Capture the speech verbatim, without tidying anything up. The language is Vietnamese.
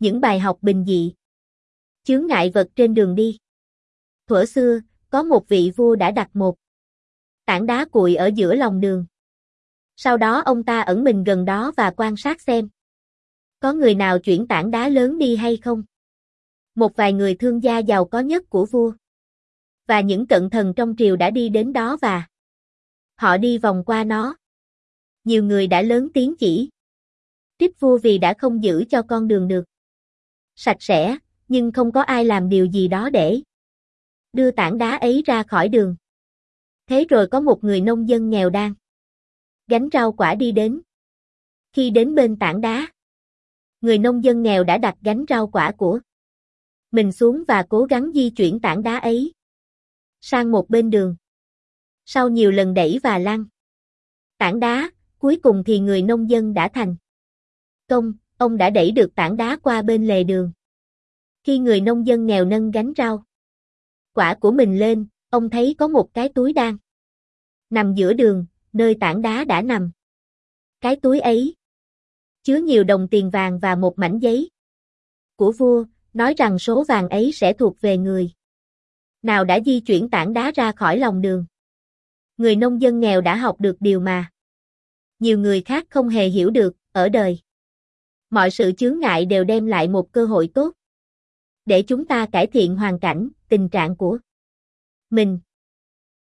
Những bài học bình dị. Chướng ngại vật trên đường đi. Thuở xưa, có một vị vua đã đặt một tảng đá cuội ở giữa lòng đường. Sau đó ông ta ẩn mình gần đó và quan sát xem có người nào chuyển tảng đá lớn đi hay không. Một vài người thương gia giàu có nhất của vua và những cận thần trong triều đã đi đến đó và họ đi vòng qua nó. Nhiều người đã lớn tiếng chỉ trích vua vì đã không giữ cho con đường được sạch sẽ, nhưng không có ai làm điều gì đó để đưa tảng đá ấy ra khỏi đường. Thế rồi có một người nông dân nghèo đang gánh rau quả đi đến. Khi đến bên tảng đá, người nông dân nghèo đã đặt gánh rau quả của mình xuống và cố gắng di chuyển tảng đá ấy sang một bên đường. Sau nhiều lần đẩy và lăn tảng đá, cuối cùng thì người nông dân đã thành công, ông đã đẩy được tảng đá qua bên lề đường. Khi người nông dân nghèo nâng gánh rau quả của mình lên, ông thấy có một cái túi đang nằm giữa đường, nơi tảng đá đã nằm. Cái túi ấy chứa nhiều đồng tiền vàng và một mảnh giấy của vua, nói rằng số vàng ấy sẽ thuộc về người nào đã di chuyển tảng đá ra khỏi lòng đường. Người nông dân nghèo đã học được điều mà nhiều người khác không hề hiểu được, ở đời. Mọi sự chướng ngại đều đem lại một cơ hội tốt để chúng ta cải thiện hoàn cảnh, tình trạng của mình.